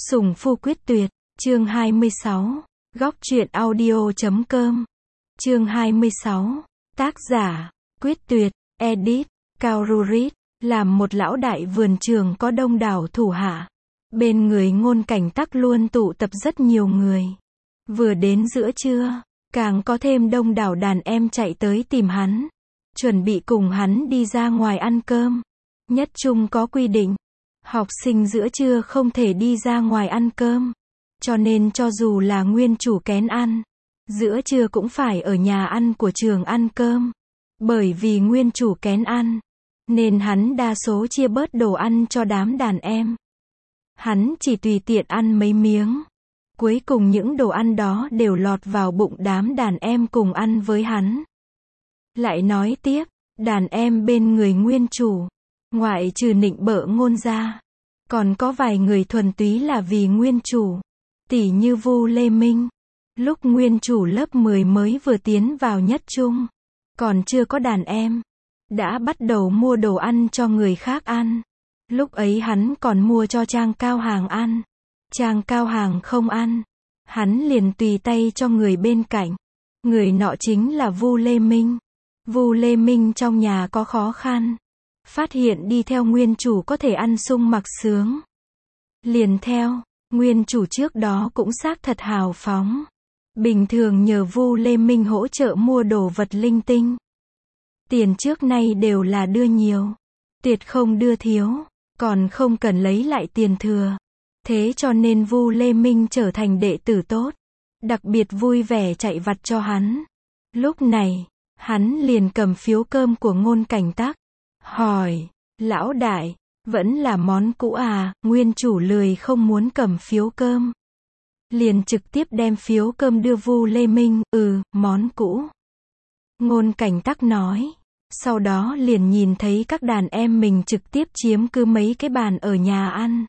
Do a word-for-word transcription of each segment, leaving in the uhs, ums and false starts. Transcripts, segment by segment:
Sủng Phu Quyết Tuyệt, chương hai mươi sáu, góc truyện audio chấm com. Chương hai mươi sáu, tác giả, Quyết Tuyệt, edit, Cao Rurit, làm một lão đại vườn trường có đông đảo thủ hạ. Bên người Ngôn Cảnh Tắc luôn tụ tập rất nhiều người. Vừa đến giữa trưa, càng có thêm đông đảo đàn em chạy tới tìm hắn, chuẩn bị cùng hắn đi ra ngoài ăn cơm. Nhất Trung có quy định, học sinh giữa trưa không thể đi ra ngoài ăn cơm. Cho nên cho dù là nguyên chủ kén ăn, giữa trưa cũng phải ở nhà ăn của trường ăn cơm. Bởi vì nguyên chủ kén ăn, nên hắn đa số chia bớt đồ ăn cho đám đàn em. Hắn chỉ tùy tiện ăn mấy miếng. Cuối cùng những đồ ăn đó đều lọt vào bụng đám đàn em cùng ăn với hắn. Lại nói tiếp, đàn em bên người nguyên chủ, ngoại trừ Nịnh Bợ Ngôn ra, còn có vài người thuần túy là vì nguyên chủ. Tỉ như Vu Lê Minh, lúc nguyên chủ lớp mười mới vừa tiến vào Nhất Trung, còn chưa có đàn em, đã bắt đầu mua đồ ăn cho người khác ăn. Lúc ấy hắn còn mua cho Trang Cao Hàng ăn. Trang Cao Hàng không ăn, hắn liền tùy tay cho người bên cạnh. Người nọ chính là Vu Lê Minh. Vu Lê Minh trong nhà có khó khăn, phát hiện đi theo nguyên chủ có thể ăn sung mặc sướng, liền theo. Nguyên chủ trước đó cũng xác thật hào phóng, bình thường nhờ Vu Lê Minh hỗ trợ mua đồ vật linh tinh. Tiền trước nay đều là đưa nhiều, tuyệt không đưa thiếu, còn không cần lấy lại tiền thừa. Thế cho nên Vu Lê Minh trở thành đệ tử tốt, đặc biệt vui vẻ chạy vặt cho hắn. Lúc này, hắn liền cầm phiếu cơm của Ngôn Cảnh Tắc, hỏi, lão đại, vẫn là món cũ à? Nguyên chủ lười không muốn cầm phiếu cơm, liền trực tiếp đem phiếu cơm đưa Vu Lê Minh. Ừ, món cũ. Ngôn Cảnh Tắc nói. Sau đó liền nhìn thấy các đàn em mình trực tiếp chiếm cứ mấy cái bàn ở nhà ăn.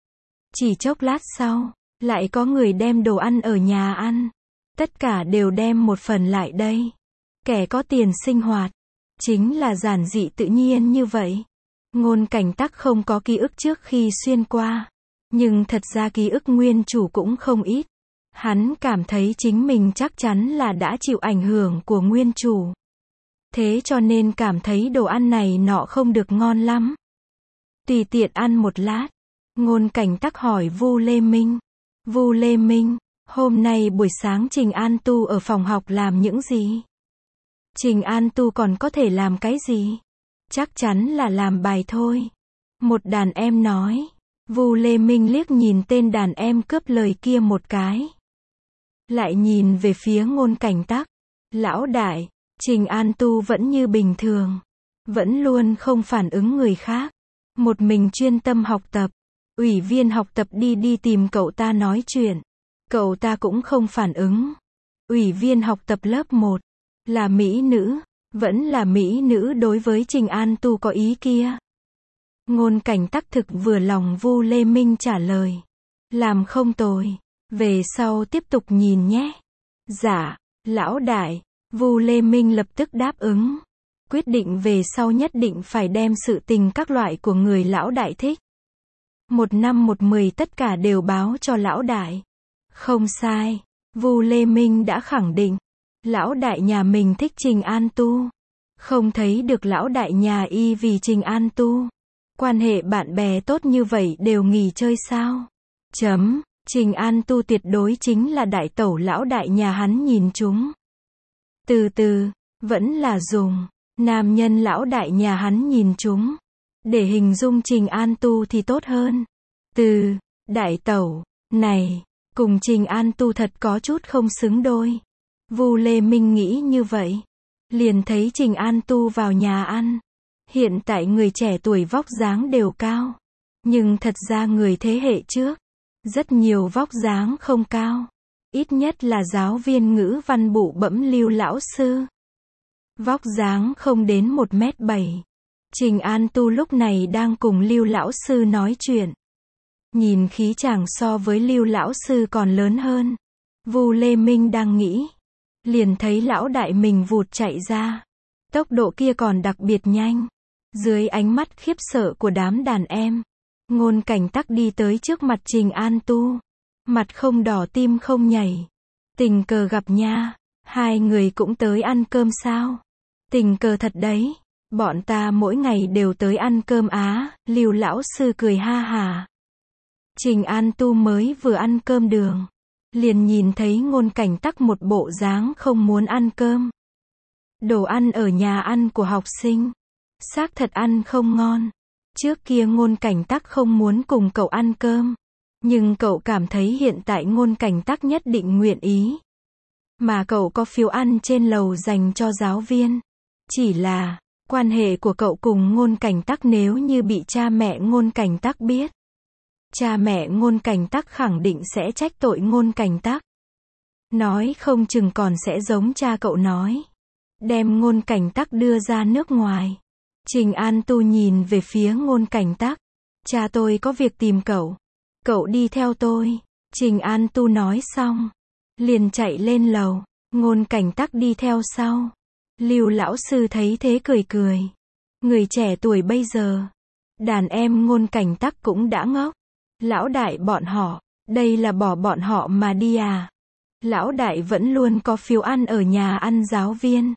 Chỉ chốc lát sau, lại có người đem đồ ăn ở nhà ăn. Tất cả đều đem một phần lại đây. Kẻ có tiền sinh hoạt, chính là giản dị tự nhiên như vậy. Ngôn Cảnh Tắc không có ký ức trước khi xuyên qua, nhưng thật ra ký ức nguyên chủ cũng không ít. Hắn cảm thấy chính mình chắc chắn là đã chịu ảnh hưởng của nguyên chủ. Thế cho nên cảm thấy đồ ăn này nọ không được ngon lắm. Tùy tiện ăn một lát, Ngôn Cảnh Tắc hỏi Vu Lê Minh. Vu Lê Minh, hôm nay buổi sáng Trình An Tu ở phòng học làm những gì? Trình An Tu còn có thể làm cái gì? Chắc chắn là làm bài thôi. Một đàn em nói. Vu Lê Minh liếc nhìn tên đàn em cướp lời kia một cái. Lại nhìn về phía Ngôn Cảnh Tắc. Lão đại, Trình An Tu vẫn như bình thường. Vẫn luôn không phản ứng người khác. Một mình chuyên tâm học tập. Ủy viên học tập đi đi tìm cậu ta nói chuyện. Cậu ta cũng không phản ứng. Ủy viên học tập lớp một. Là mỹ nữ. Vẫn là mỹ nữ đối với Trình An Tu có ý kia. Ngôn Cảnh Tắc thực vừa lòng Vu Lê Minh trả lời. Làm không tồi. Về sau tiếp tục nhìn nhé. Dạ, lão đại. Vu Lê Minh lập tức đáp ứng. Quyết định về sau nhất định phải đem sự tình các loại của người lão đại thích. Một năm một mười tất cả đều báo cho lão đại. Không sai. Vu Lê Minh đã khẳng định. Lão đại nhà mình thích Trình An Tu. Không thấy được lão đại nhà y vì Trình An Tu. Quan hệ bạn bè tốt như vậy đều nghỉ chơi sao? Chấm. Trình An Tu tuyệt đối chính là đại tẩu lão đại nhà hắn nhìn chúng. Từ từ, vẫn là dùng nam nhân lão đại nhà hắn nhìn chúng để hình dung Trình An Tu thì tốt hơn. Từ đại tẩu này cùng Trình An Tu thật có chút không xứng đôi. Vu Lê Minh nghĩ như vậy, liền thấy Trình An Tu vào nhà ăn. Hiện tại người trẻ tuổi vóc dáng đều cao, nhưng thật ra người thế hệ trước, rất nhiều vóc dáng không cao. Ít nhất là giáo viên ngữ văn bụ bẫm Lưu lão sư. Vóc dáng không đến một mét bảy. Trình An Tu lúc này đang cùng Lưu lão sư nói chuyện. Nhìn khí chàng so với Lưu lão sư còn lớn hơn. Vu Lê Minh đang nghĩ, liền thấy lão đại mình vụt chạy ra. Tốc độ kia còn đặc biệt nhanh. Dưới ánh mắt khiếp sợ của đám đàn em, Ngôn Cảnh Tắc đi tới trước mặt Trình An Tu. Mặt không đỏ tim không nhảy. Tình cờ gặp nha. Hai người cũng tới ăn cơm sao? Tình cờ thật đấy. Bọn ta mỗi ngày đều tới ăn cơm á. Lưu lão sư cười ha hà. Trình An Tu mới vừa ăn cơm đường. Liền nhìn thấy Ngôn Cảnh Tắc một bộ dáng không muốn ăn cơm. Đồ ăn ở nhà ăn của học sinh. Xác thật ăn không ngon. Trước kia Ngôn Cảnh Tắc không muốn cùng cậu ăn cơm. Nhưng cậu cảm thấy hiện tại Ngôn Cảnh Tắc nhất định nguyện ý. Mà cậu có phiếu ăn trên lầu dành cho giáo viên. Chỉ là, quan hệ của cậu cùng Ngôn Cảnh Tắc nếu như bị cha mẹ Ngôn Cảnh Tắc biết. Cha mẹ Ngôn Cảnh Tắc khẳng định sẽ trách tội Ngôn Cảnh Tắc. Nói không chừng còn sẽ giống cha cậu nói. Đem Ngôn Cảnh Tắc đưa ra nước ngoài. Trình An Tu nhìn về phía Ngôn Cảnh Tắc. Cha tôi có việc tìm cậu. Cậu đi theo tôi. Trình An Tu nói xong. Liền chạy lên lầu. Ngôn Cảnh Tắc đi theo sau. Lưu lão sư thấy thế cười cười. Người trẻ tuổi bây giờ. Đàn em Ngôn Cảnh Tắc cũng đã ngốc. Lão đại bọn họ. Đây là bỏ bọn họ mà đi à. Lão đại vẫn luôn có phiếu ăn ở nhà ăn giáo viên.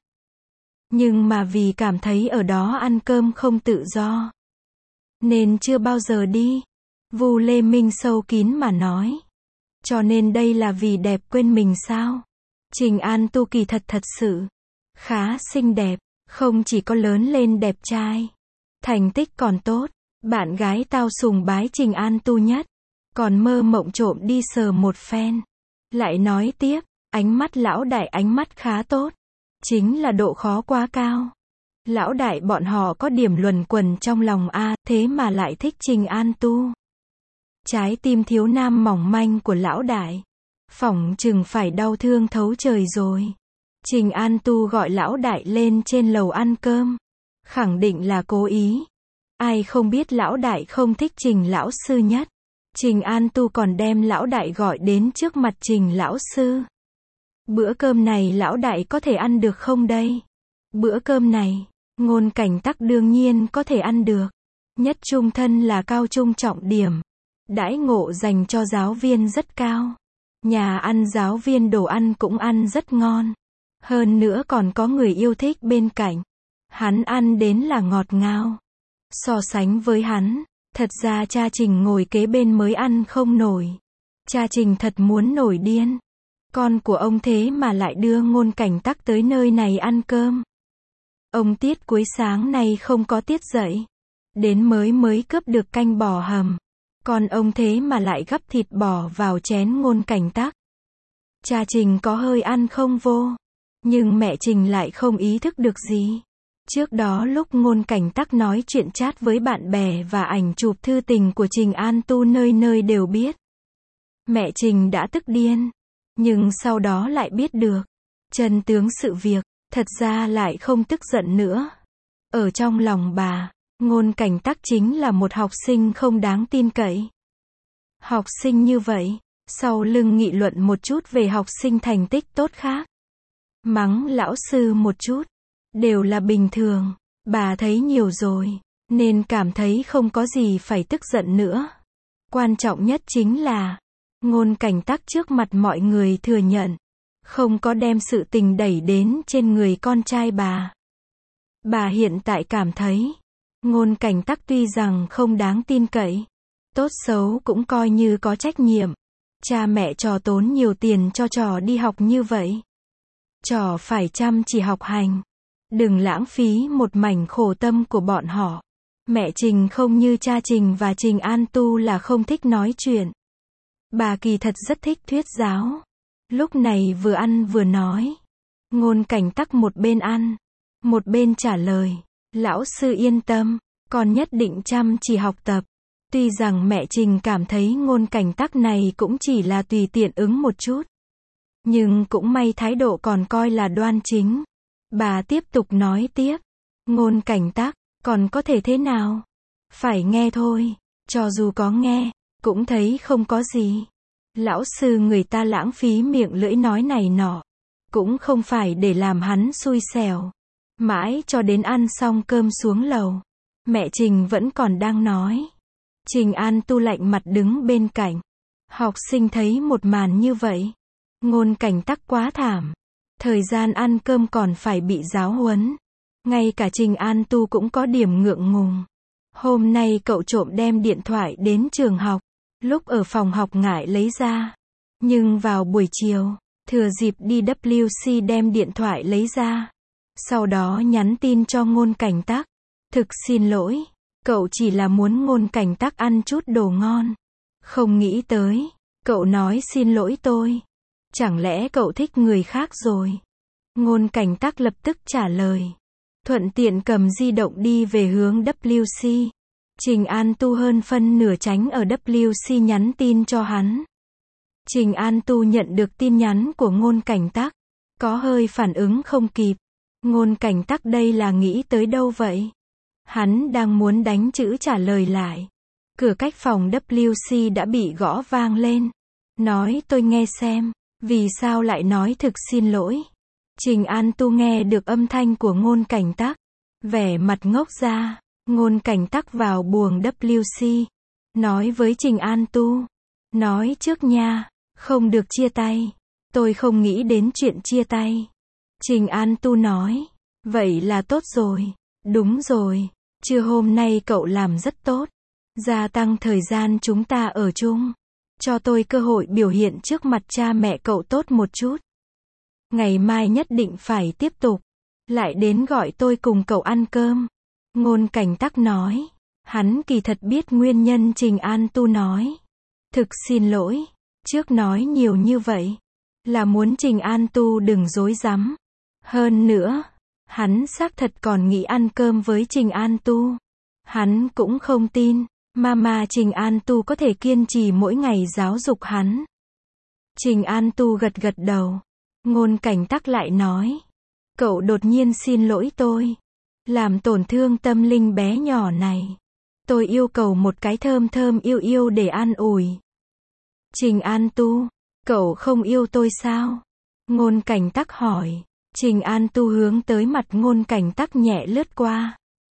Nhưng mà vì cảm thấy ở đó ăn cơm không tự do. Nên chưa bao giờ đi. Vu Lê Minh sâu kín mà nói. Cho nên đây là vì đẹp quên mình sao? Trình An Tu kỳ thật thật sự. Khá xinh đẹp. Không chỉ có lớn lên đẹp trai. Thành tích còn tốt. Bạn gái tao sùng bái Trình An Tu nhất. Còn mơ mộng trộm đi sờ một phen. Lại nói tiếp. Ánh mắt lão đại ánh mắt khá tốt. Chính là độ khó quá cao. Lão đại bọn họ có điểm luẩn quẩn trong lòng a, thế mà lại thích Trình An Tu. Trái tim thiếu nam mỏng manh của lão đại. Phỏng chừng phải đau thương thấu trời rồi. Trình An Tu gọi lão đại lên trên lầu ăn cơm. Khẳng định là cố ý. Ai không biết lão đại không thích Trình lão sư nhất. Trình An Tu còn đem lão đại gọi đến trước mặt Trình lão sư. Bữa cơm này lão đại có thể ăn được không đây? Bữa cơm này, Ngôn Cảnh Tắc đương nhiên có thể ăn được. Nhất trung thân là cao trung trọng điểm. Đãi ngộ dành cho giáo viên rất cao. Nhà ăn giáo viên đồ ăn cũng ăn rất ngon. Hơn nữa còn có người yêu thích bên cạnh. Hắn ăn đến là ngọt ngào. So sánh với hắn, thật ra cha Trình ngồi kế bên mới ăn không nổi. Cha Trình thật muốn nổi điên. Con của ông thế mà lại đưa Ngôn Cảnh Tắc tới nơi này ăn cơm. Ông Tiết cuối sáng nay không có tiết dậy. Đến mới mới cướp được canh bò hầm. Con ông thế mà lại gắp thịt bò vào chén Ngôn Cảnh Tắc. Cha Trình có hơi ăn không vô. Nhưng mẹ Trình lại không ý thức được gì. Trước đó lúc Ngôn Cảnh Tắc nói chuyện chat với bạn bè và ảnh chụp thư tình của Trình An Tu nơi nơi đều biết. Mẹ Trình đã tức điên. Nhưng sau đó lại biết được chân tướng sự việc, thật ra lại không tức giận nữa. Ở trong lòng bà, Ngôn Cảnh Tắc chính là một học sinh không đáng tin cậy. Học sinh như vậy, sau lưng nghị luận một chút về học sinh thành tích tốt khác. Mắng lão sư một chút, đều là bình thường. Bà thấy nhiều rồi, nên cảm thấy không có gì phải tức giận nữa. Quan trọng nhất chính là Ngôn Cảnh Tắc trước mặt mọi người thừa nhận. Không có đem sự tình đẩy đến trên người con trai bà. Bà hiện tại cảm thấy. Ngôn Cảnh Tắc tuy rằng không đáng tin cậy. Tốt xấu cũng coi như có trách nhiệm. Cha mẹ trò tốn nhiều tiền cho trò đi học như vậy. Trò phải chăm chỉ học hành. Đừng lãng phí một mảnh khổ tâm của bọn họ. Mẹ Trình không như cha Trình và Trình An Tu là không thích nói chuyện. Bà kỳ thật rất thích thuyết giáo. Lúc này vừa ăn vừa nói. Ngôn Cảnh Tắc một bên ăn, một bên trả lời. Lão sư yên tâm, con nhất định chăm chỉ học tập. Tuy rằng mẹ Trình cảm thấy Ngôn Cảnh Tắc này cũng chỉ là tùy tiện ứng một chút. Nhưng cũng may thái độ còn coi là đoan chính. Bà tiếp tục nói tiếp. Ngôn Cảnh Tắc, còn có thể thế nào? Phải nghe thôi. Cho dù có nghe, cũng thấy không có gì. Lão sư người ta lãng phí miệng lưỡi nói này nọ. Cũng không phải để làm hắn xui xẻo. Mãi cho đến ăn xong cơm xuống lầu. Mẹ Trình vẫn còn đang nói. Trình An Tu lạnh mặt đứng bên cạnh. Học sinh thấy một màn như vậy. Ngôn Cảnh Tắc quá thảm. Thời gian ăn cơm còn phải bị giáo huấn. Ngay cả Trình An Tu cũng có điểm ngượng ngùng. Hôm nay cậu trộm đem điện thoại đến trường học. Lúc ở phòng học ngại lấy ra. Nhưng vào buổi chiều, thừa dịp đi W C đem điện thoại lấy ra. Sau đó nhắn tin cho Ngôn Cảnh Tắc. Thực xin lỗi, cậu chỉ là muốn Ngôn Cảnh Tắc ăn chút đồ ngon. Không nghĩ tới, cậu nói xin lỗi tôi. Chẳng lẽ cậu thích người khác rồi? Ngôn Cảnh Tắc lập tức trả lời. Thuận tiện cầm di động đi về hướng W C. Trình An Tu hơn phân nửa tránh ở W C nhắn tin cho hắn. Trình An Tu nhận được tin nhắn của Ngôn Cảnh Tắc. Có hơi phản ứng không kịp. Ngôn Cảnh Tắc đây là nghĩ tới đâu vậy? Hắn đang muốn đánh chữ trả lời lại. Cửa cách phòng W C đã bị gõ vang lên. Nói tôi nghe xem. Vì sao lại nói thực xin lỗi? Trình An Tu nghe được âm thanh của Ngôn Cảnh Tắc. Vẻ mặt ngốc ra. Ngôn Cảnh Tắc vào buồng W C. Nói với Trình An Tu. Nói trước nha. Không được chia tay. Tôi không nghĩ đến chuyện chia tay. Trình An Tu nói. Vậy là tốt rồi. Đúng rồi. Trưa hôm nay cậu làm rất tốt. Gia tăng thời gian chúng ta ở chung. Cho tôi cơ hội biểu hiện trước mặt cha mẹ cậu tốt một chút. Ngày mai nhất định phải tiếp tục. Lại đến gọi tôi cùng cậu ăn cơm. Ngôn Cảnh Tắc nói. Hắn kỳ thật biết nguyên nhân Trình An Tu nói. Thực xin lỗi. Trước nói nhiều như vậy. Là muốn Trình An Tu đừng dối rắm. Hơn nữa. Hắn xác thật còn nghĩ ăn cơm với Trình An Tu. Hắn cũng không tin. Mama Trình An Tu có thể kiên trì mỗi ngày giáo dục hắn. Trình An Tu gật gật đầu. Ngôn Cảnh Tắc lại nói. Cậu đột nhiên xin lỗi tôi. Làm tổn thương tâm linh bé nhỏ này. Tôi yêu cầu một cái thơm thơm yêu yêu để an ủi. Trình An Tu. Cậu không yêu tôi sao? Ngôn Cảnh Tắc hỏi. Trình An Tu hướng tới mặt Ngôn Cảnh Tắc nhẹ lướt qua.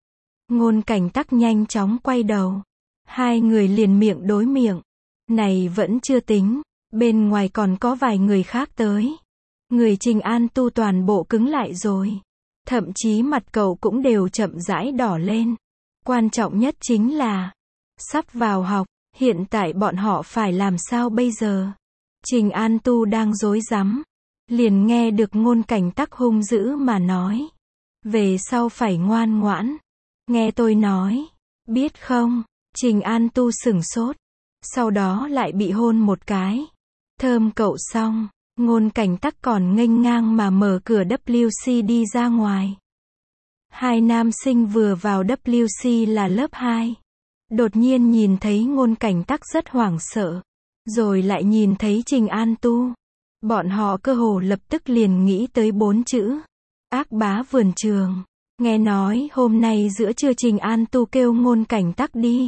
Ngôn Cảnh Tắc nhanh chóng quay đầu. Hai người liền miệng đối miệng. Này vẫn chưa tính. Bên ngoài còn có vài người khác tới. Người Trình An Tu toàn bộ cứng lại rồi. Thậm chí mặt cậu cũng đều chậm rãi đỏ lên. Quan trọng nhất chính là. Sắp vào học. Hiện tại bọn họ phải làm sao bây giờ? Trình An Tu đang rối rắm. Liền nghe được Ngôn Cảnh Tắc hung dữ mà nói. Về sau phải ngoan ngoãn. Nghe tôi nói. Biết không? Trình An Tu sửng sốt. Sau đó lại bị hôn một cái. Thơm cậu xong. Ngôn Cảnh Tắc còn nghênh ngang mà mở cửa W C đi ra ngoài. Hai nam sinh vừa vào W C là lớp hai. Đột nhiên nhìn thấy Ngôn Cảnh Tắc rất hoảng sợ. Rồi lại nhìn thấy Trình An Tu. Bọn họ cơ hồ lập tức liền nghĩ tới bốn chữ. Ác bá vườn trường. Nghe nói hôm nay giữa trưa Trình An Tu kêu Ngôn Cảnh Tắc đi.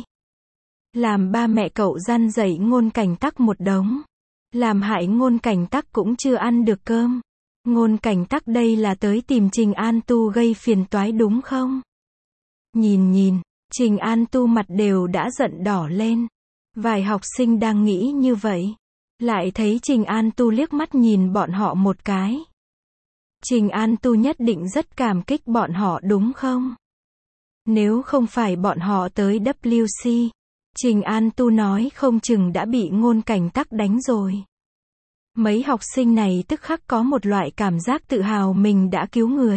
Làm ba mẹ cậu răn dạy Ngôn Cảnh Tắc một đống. Làm hại Ngôn Cảnh Tắc cũng chưa ăn được cơm. Ngôn Cảnh Tắc đây là tới tìm Trình An Tu gây phiền toái đúng không? Nhìn nhìn, Trình An Tu mặt đều đã giận đỏ lên. Vài học sinh đang nghĩ như vậy. Lại thấy Trình An Tu liếc mắt nhìn bọn họ một cái. Trình An Tu nhất định rất cảm kích bọn họ đúng không? Nếu không phải bọn họ tới W C, Trình An Tu nói không chừng đã bị Ngôn Cảnh Tắc đánh rồi. Mấy học sinh này tức khắc có một loại cảm giác tự hào mình đã cứu người.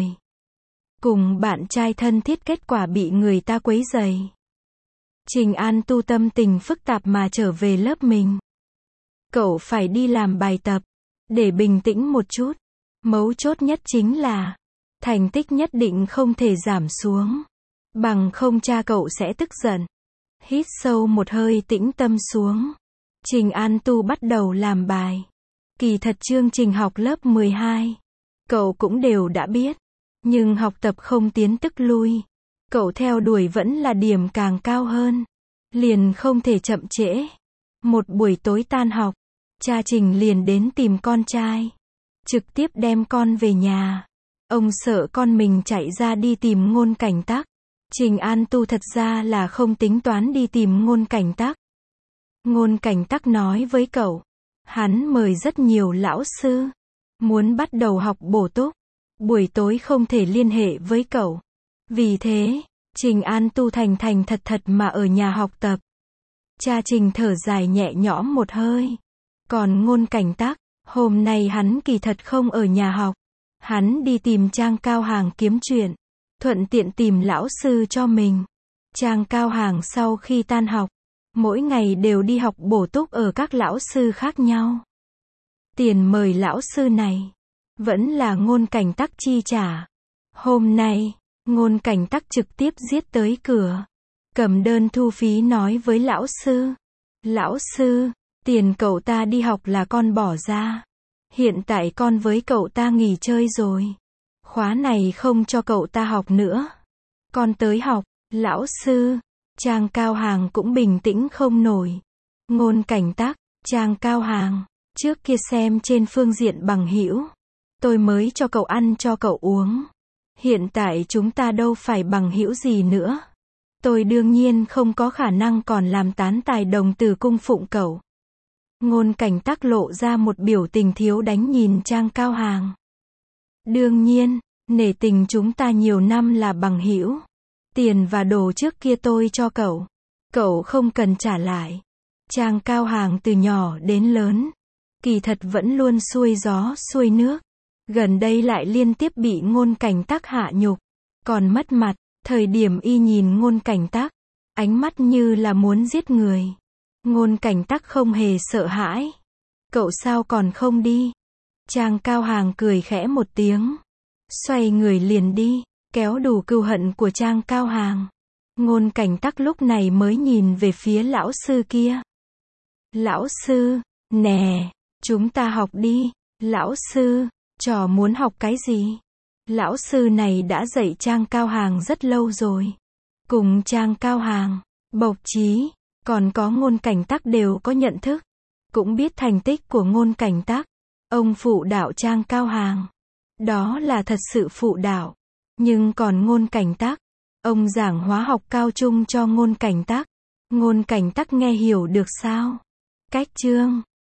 Cùng bạn trai thân thiết kết quả bị người ta quấy rầy. Trình An Tu tâm tình phức tạp mà trở về lớp mình. Cậu phải đi làm bài tập. Để bình tĩnh một chút. Mấu chốt nhất chính là. Thành tích nhất định không thể giảm xuống. Bằng không cha cậu sẽ tức giận. Hít sâu một hơi tĩnh tâm xuống. Trình An Tu bắt đầu làm bài. Kỳ thật chương trình học lớp mười hai. Cậu cũng đều đã biết. Nhưng học tập không tiến tức lui. Cậu theo đuổi vẫn là điểm càng cao hơn. Liền không thể chậm trễ. Một buổi tối tan học. Cha Trình liền đến tìm con trai. Trực tiếp đem con về nhà. Ông sợ con mình chạy ra đi tìm Ngôn Cảnh Tắc. Trình An Tu thật ra là không tính toán đi tìm Ngôn Cảnh Tắc. Ngôn Cảnh Tắc nói với cậu, hắn mời rất nhiều lão sư, muốn bắt đầu học bổ túc, buổi tối không thể liên hệ với cậu. Vì thế, Trình An Tu thành thành thật thật mà ở nhà học tập. Cha Trình thở dài nhẹ nhõm một hơi. Còn Ngôn Cảnh Tắc, hôm nay hắn kỳ thật không ở nhà học. Hắn đi tìm Trang Cao Hàng kiếm chuyện, thuận tiện tìm lão sư cho mình. Trang Cao Hàng sau khi tan học, mỗi ngày đều đi học bổ túc ở các lão sư khác nhau. Tiền mời lão sư này, vẫn là Ngôn Cảnh Tắc chi trả. Hôm nay, Ngôn Cảnh Tắc trực tiếp giết tới cửa, cầm đơn thu phí nói với lão sư. Lão sư, tiền cậu ta đi học là con bỏ ra. Hiện tại con với cậu ta nghỉ chơi rồi. Khóa này không cho cậu ta học nữa. Con tới học. Lão sư, Trang Cao Hàng cũng bình tĩnh không nổi. Ngôn Cảnh Tắc, Trang Cao Hàng, trước kia xem trên phương diện bằng hữu, tôi mới cho cậu ăn cho cậu uống. Hiện tại chúng ta đâu phải bằng hữu gì nữa. Tôi đương nhiên không có khả năng còn làm tán tài đồng từ cung phụng cậu. Ngôn Cảnh Tắc lộ ra một biểu tình thiếu đánh nhìn Trang Cao Hàng. Đương nhiên, nể tình chúng ta nhiều năm là bằng hữu. Tiền và đồ trước kia tôi cho cậu, cậu không cần trả lại. Trang Cao Hàng từ nhỏ đến lớn, kỳ thật vẫn luôn xuôi gió xuôi nước. Gần đây lại liên tiếp bị Ngôn Cảnh Tắc hạ nhục, còn mất mặt. Thời điểm y nhìn Ngôn Cảnh Tắc, ánh mắt như là muốn giết người. Ngôn Cảnh Tắc không hề sợ hãi. Cậu sao còn không đi? Trang Cao Hàng cười khẽ một tiếng, xoay người liền đi, kéo đủ cừu hận của Trang Cao Hàng. Ngôn Cảnh Tắc lúc này mới nhìn về phía lão sư kia. Lão sư, nè, chúng ta học đi. Lão sư, trò muốn học cái gì? Lão sư này đã dạy Trang Cao Hàng rất lâu rồi. Cùng Trang Cao Hàng, Bộc Trí, còn có Ngôn Cảnh Tắc đều có nhận thức. Cũng biết thành tích của Ngôn Cảnh Tắc. Ông phụ đạo Trang Cao Hàng. Đó là thật sự phụ đạo. Nhưng còn Ngôn Cảnh Tắc, ông giảng hóa học cao trung cho Ngôn Cảnh Tắc. Ngôn Cảnh Tắc nghe hiểu được sao? Cách chương